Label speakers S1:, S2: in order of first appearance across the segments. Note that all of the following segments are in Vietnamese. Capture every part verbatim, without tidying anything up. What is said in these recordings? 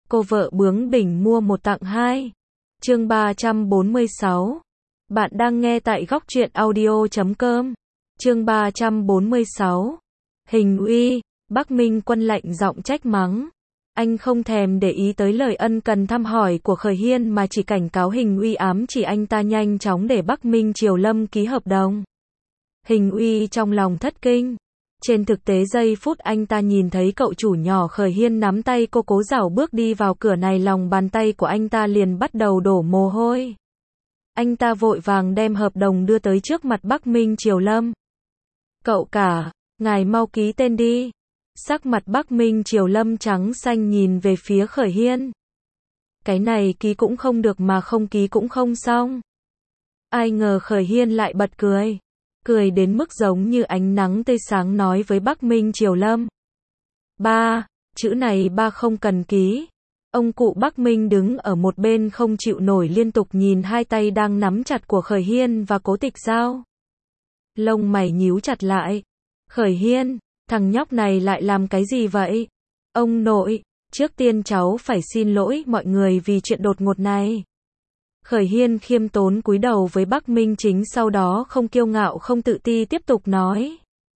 S1: Cô vợ bướng bỉnh mua một tặng hai. Chương ba trăm bốn mươi sáu. Bạn đang nghe tại góc truyện audio chấm com. Chương ba trăm bốn mươi sáu. Hình uy, Bắc Minh Quân lạnh giọng trách mắng. Anh không thèm để ý tới lời ân cần thăm hỏi của Khởi Hiên mà chỉ cảnh cáo Hình uy ám chỉ anh ta nhanh chóng để Bắc Minh Triều Lâm ký hợp đồng. Hình uy trong lòng thất kinh. Trên thực tế giây phút anh ta nhìn thấy cậu chủ nhỏ Khởi Hiên nắm tay cô cố dảo bước đi vào cửa này, lòng bàn tay của anh ta liền bắt đầu đổ mồ hôi. Anh ta vội vàng đem hợp đồng đưa tới trước mặt Bắc Minh Triều Lâm. Cậu cả, ngài mau ký tên đi. Sắc mặt Bắc Minh Triều Lâm trắng xanh nhìn về phía Khởi Hiên. Cái này ký cũng không được mà không ký cũng không xong. Ai ngờ Khởi Hiên lại bật cười. Cười đến mức giống như ánh nắng tươi sáng nói với Bắc Minh Triều Lâm. Ba, chữ này ba không cần ký. Ông cụ Bắc Minh đứng ở một bên không chịu nổi liên tục nhìn hai tay đang nắm chặt của Khởi Hiên và Cố Tịch Giao. Lông mày nhíu chặt lại. Khởi Hiên, thằng nhóc này lại làm cái gì vậy? Ông nội, trước tiên cháu phải xin lỗi mọi người vì chuyện đột ngột này. Khởi Hiên khiêm tốn cúi đầu với Bắc Minh Chính, sau đó không kiêu ngạo không tự ti tiếp tục nói.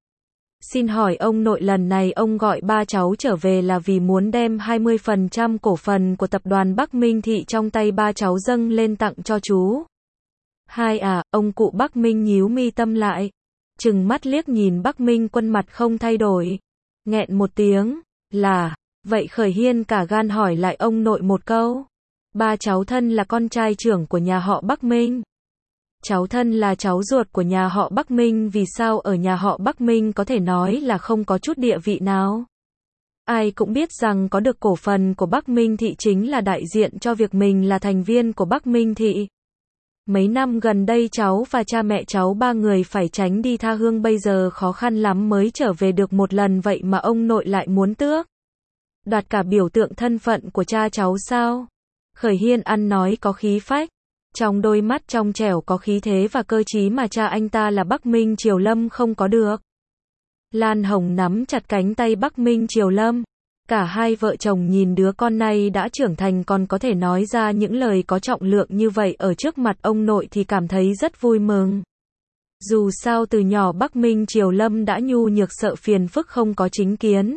S1: Xin hỏi ông nội, lần này ông gọi ba cháu trở về là vì muốn đem hai mươi phần trăm cổ phần của tập đoàn Bắc Minh Thị trong tay ba cháu dâng lên tặng cho chú. Hai à, ông cụ Bắc Minh nhíu mi tâm lại. Trừng mắt liếc nhìn Bắc Minh Quân mặt không thay đổi. Nghẹn một tiếng, là, vậy Khởi Hiên cả gan hỏi lại ông nội một câu. Ba cháu thân là con trai trưởng của nhà họ Bắc Minh. Cháu thân là cháu ruột của nhà họ Bắc Minh, vì sao ở nhà họ Bắc Minh có thể nói là không có chút địa vị nào? Ai cũng biết rằng có được cổ phần của Bắc Minh Thị chính là đại diện cho việc mình là thành viên của Bắc Minh Thị. Mấy năm gần đây cháu và cha mẹ cháu ba người phải tránh đi tha hương, bây giờ khó khăn lắm mới trở về được một lần, vậy mà ông nội lại muốn tước đoạt cả biểu tượng thân phận của cha cháu sao? Khởi Hiên ăn nói có khí phách, trong đôi mắt trong trẻo có khí thế và cơ trí mà cha anh ta là Bắc Minh Triều Lâm không có được. Lan Hồng nắm chặt cánh tay Bắc Minh Triều Lâm. Cả hai vợ chồng nhìn đứa con này đã trưởng thành còn có thể nói ra những lời có trọng lượng như vậy ở trước mặt ông nội thì cảm thấy rất vui mừng. Dù sao từ nhỏ Bắc Minh Triều Lâm đã nhu nhược sợ phiền phức không có chính kiến.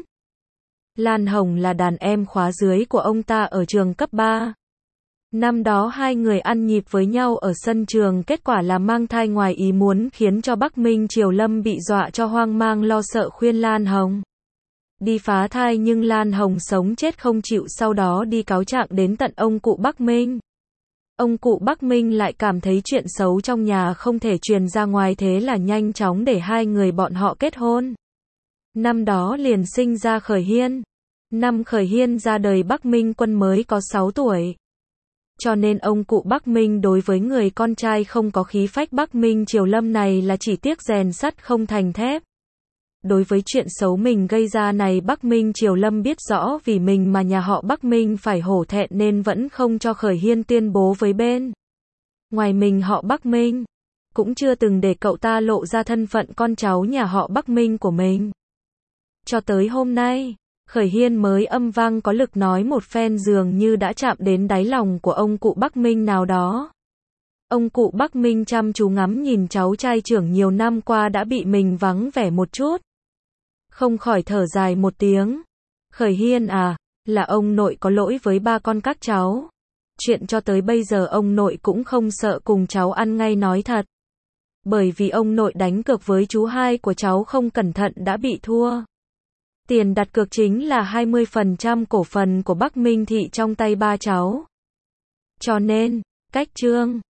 S1: Lan Hồng là đàn em khóa dưới của ông ta ở trường cấp ba. Năm đó hai người ăn nhịp với nhau ở sân trường, kết quả là mang thai ngoài ý muốn khiến cho Bắc Minh Triều Lâm bị dọa cho hoang mang lo sợ, khuyên Lan Hồng đi phá thai, nhưng Lan Hồng sống chết không chịu, sau đó đi cáo trạng đến tận ông cụ Bắc Minh. Ông cụ Bắc Minh lại cảm thấy chuyện xấu trong nhà không thể truyền ra ngoài, thế là nhanh chóng để hai người bọn họ kết hôn. Năm đó liền sinh ra Khởi Hiên. Năm Khởi Hiên ra đời Bắc Minh Quân mới có sáu tuổi. Cho nên ông cụ Bắc Minh đối với người con trai không có khí phách Bắc Minh Triều Lâm này là chỉ tiếc rèn sắt không thành thép. Đối với chuyện xấu mình gây ra này Bắc Minh Triều Lâm biết rõ, vì mình mà nhà họ Bắc Minh phải hổ thẹn nên vẫn không cho Khởi Hiên tuyên bố với bên ngoài mình họ Bắc Minh. Cũng chưa từng để cậu ta lộ ra thân phận con cháu nhà họ Bắc Minh của mình. Cho tới hôm nay, Khởi Hiên mới âm vang có lực nói một phen, dường như đã chạm đến đáy lòng của ông cụ Bắc Minh nào đó. Ông cụ Bắc Minh chăm chú ngắm nhìn cháu trai trưởng nhiều năm qua đã bị mình vắng vẻ một chút. Không khỏi thở dài một tiếng. Khởi Hiên à, là ông nội có lỗi với ba con các cháu. Chuyện cho tới bây giờ ông nội cũng không sợ cùng cháu ăn ngay nói thật. Bởi vì ông nội đánh cược với chú hai của cháu không cẩn thận đã bị thua. Tiền đặt cược chính là hai mươi phần trăm cổ phần của Bắc Minh Thị trong tay ba cháu. Cho nên, cách chương